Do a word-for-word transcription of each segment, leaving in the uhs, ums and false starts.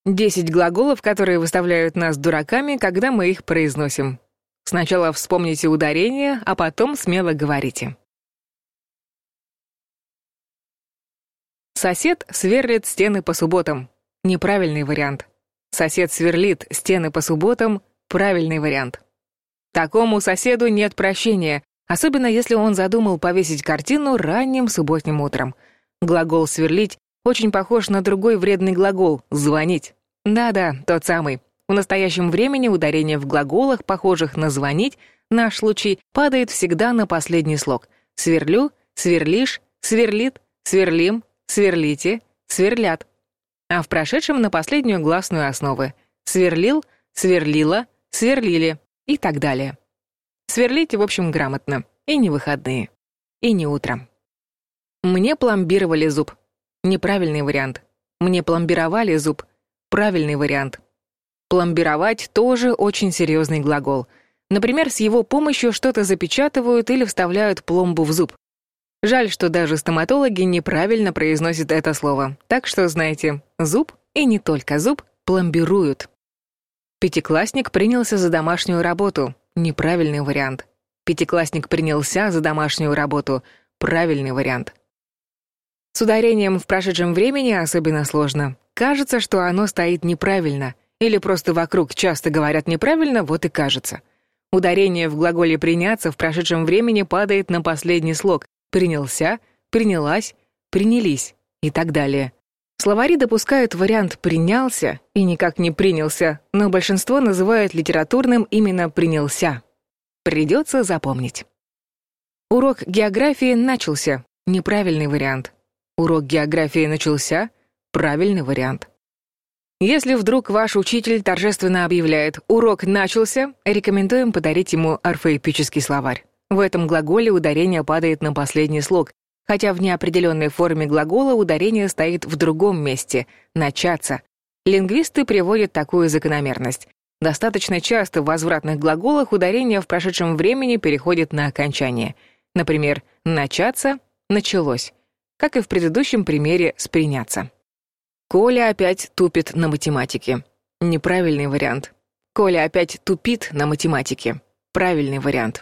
десять глаголов, которые выставляют нас дураками, когда мы их произносим. Сначала вспомните ударение, а потом смело говорите. Сосед сверлит стены по субботам. Неправильный вариант. Сосед сверлит стены по субботам. Правильный вариант. Такому соседу нет прощения, особенно если он задумал повесить картину ранним субботним утром. Глагол «сверлить» очень похож на другой вредный глагол «звонить». Да-да, тот самый. В настоящем времени ударение в глаголах, похожих на «звонить», наш случай падает всегда на последний слог. Сверлю, сверлишь, сверлит, сверлим, сверлите, сверлят. А в прошедшем на последнюю гласную основы. Сверлил, сверлила, сверлили и так далее. Сверлите, в общем, грамотно. И не выходные. И не утром. Мне пломбировали зуб. Неправильный вариант. Мне пломбировали зуб. Правильный вариант. Пломбировать тоже очень серьезный глагол. Например, с его помощью что-то запечатывают или вставляют пломбу в зуб. Жаль, что даже стоматологи неправильно произносят это слово. Так что, знаете, зуб, и не только зуб, пломбируют. Пятиклассник принялся за домашнюю работу. Неправильный вариант. Пятиклассник принялся за домашнюю работу. Правильный вариант. С ударением в прошедшем времени особенно сложно. Кажется, что оно стоит неправильно. Или просто вокруг часто говорят неправильно, вот и кажется. Ударение в глаголе «приняться» в прошедшем времени падает на последний слог. Принялся, принялась, принялись и так далее. Словари допускают вариант «принялся» и никак не «принялся», но большинство называют литературным именно «принялся». Придется запомнить. Урок географии начался. Неправильный вариант. Урок географии начался. Правильный вариант. Если вдруг ваш учитель торжественно объявляет «урок начался», рекомендуем подарить ему орфоэпический словарь. В этом глаголе ударение падает на последний слог, хотя в неопределенной форме глагола ударение стоит в другом месте — «начаться». Лингвисты приводят такую закономерность. Достаточно часто в возвратных глаголах ударение в прошедшем времени переходит на окончание. Например, «начаться» — «началось», как и в предыдущем примере с «приняться». Коля опять тупит на математике. Неправильный вариант. Коля опять тупит на математике. Правильный вариант.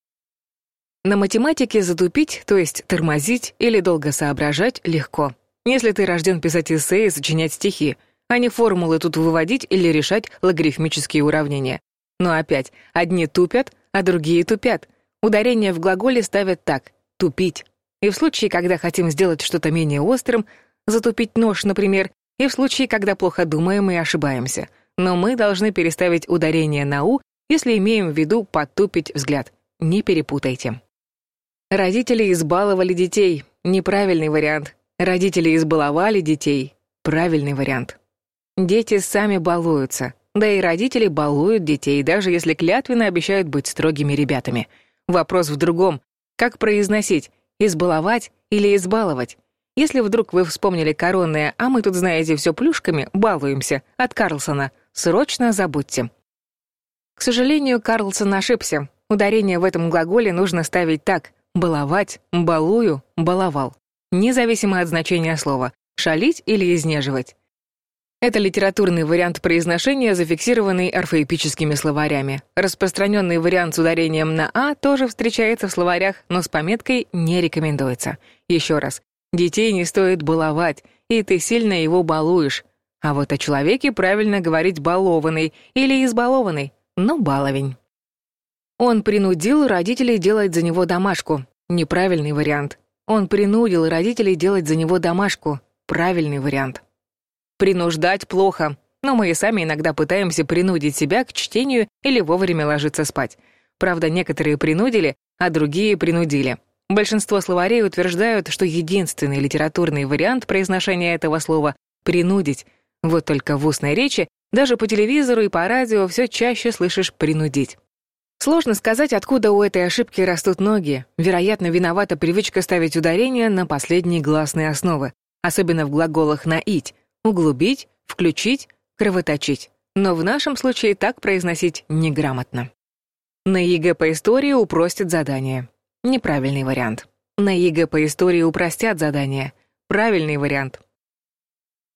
На математике затупить, то есть тормозить или долго соображать, легко. Если ты рожден писать эссе и сочинять стихи, а не формулы тут выводить или решать логарифмические уравнения. Но опять, одни тупят, а другие тупят. Ударение в глаголе ставят так — тупить. И в случае, когда хотим сделать что-то менее острым, затупить нож, например, и в случае, когда плохо думаем и ошибаемся. Но мы должны переставить ударение на «у», если имеем в виду потупить взгляд. Не перепутайте. Родители избаловали детей. Неправильный вариант. Родители избаловали детей. Правильный вариант. Дети сами балуются. Да и родители балуют детей, даже если клятвенно обещают быть строгими ребятами. Вопрос в другом. Как произносить? Избаловать или избаловать? Если вдруг вы вспомнили коронное, а мы тут, знаете, все плюшками, балуемся, от Карлсона, срочно забудьте. К сожалению, Карлсон ошибся. Ударение в этом глаголе нужно ставить так: баловать, балую, баловал. Независимо от значения слова, шалить или изнеживать. Это литературный вариант произношения, зафиксированный орфоэпическими словарями. Распространенный вариант с ударением на «а» тоже встречается в словарях, но с пометкой «не рекомендуется». Еще раз. Детей не стоит баловать, и ты сильно его балуешь. А вот о человеке правильно говорить «балованный» или «избалованный», но баловень. Он принудил родителей делать за него домашку. Неправильный вариант. Он принудил родителей делать за него домашку. Правильный вариант. Принуждать плохо, но мы и сами иногда пытаемся принудить себя к чтению или вовремя ложиться спать. Правда, некоторые принудили, а другие принудили. Большинство словарей утверждают, что единственный литературный вариант произношения этого слова — «принудить». Вот только в устной речи, даже по телевизору и по радио все чаще слышишь «принудить». Сложно сказать, откуда у этой ошибки растут ноги. Вероятно, виновата привычка ставить ударение на последние гласные основы, особенно в глаголах «наить» — углубить, включить, кровоточить. Но в нашем случае так произносить неграмотно. На ЕГЭ по истории упростят задание. Неправильный вариант. На ЕГЭ по истории упростят задание. Правильный вариант.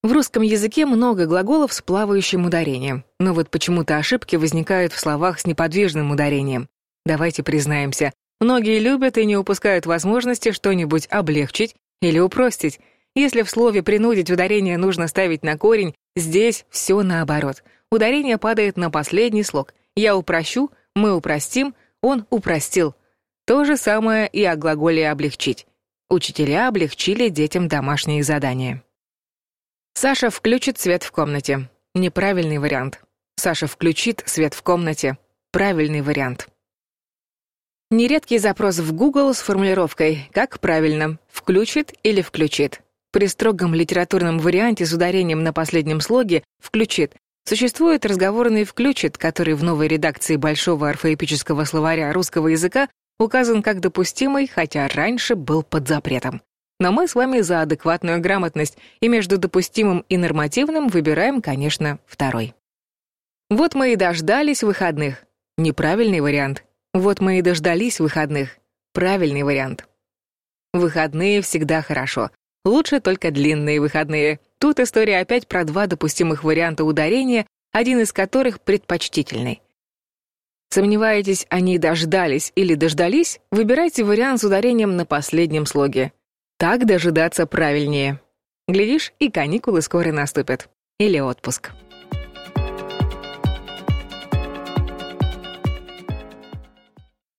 В русском языке много глаголов с плавающим ударением, но вот почему-то ошибки возникают в словах с неподвижным ударением. Давайте признаемся, многие любят и не упускают возможности что-нибудь облегчить или упростить. Если в слове «принудить» ударение нужно ставить на корень, здесь все наоборот. Ударение падает на последний слог. «Я упрощу», «мы упростим», «он упростил». То же самое и о глаголе «облегчить». Учителя облегчили детям домашние задания. Саша включит свет в комнате. Неправильный вариант. Саша включит свет в комнате. Правильный вариант. Нередкий запрос в Google с формулировкой «Как правильно? Включит или включит?» При строгом литературном варианте с ударением на последнем слоге «включит» существует разговорный «включит», который в новой редакции Большого орфоэпического словаря русского языка указан как допустимый, хотя раньше был под запретом. Но мы с вами за адекватную грамотность, и между допустимым и нормативным выбираем, конечно, второй. Вот мы и дождались выходных. Неправильный вариант. Вот мы и дождались выходных. Правильный вариант. Выходные всегда хорошо. Лучше только длинные выходные. Тут история опять про два допустимых варианта ударения, один из которых предпочтительный. Сомневаетесь, они дождались или дождались? Выбирайте вариант с ударением на последнем слоге. Так дожидаться правильнее. Глядишь, и каникулы скоро наступят. Или отпуск.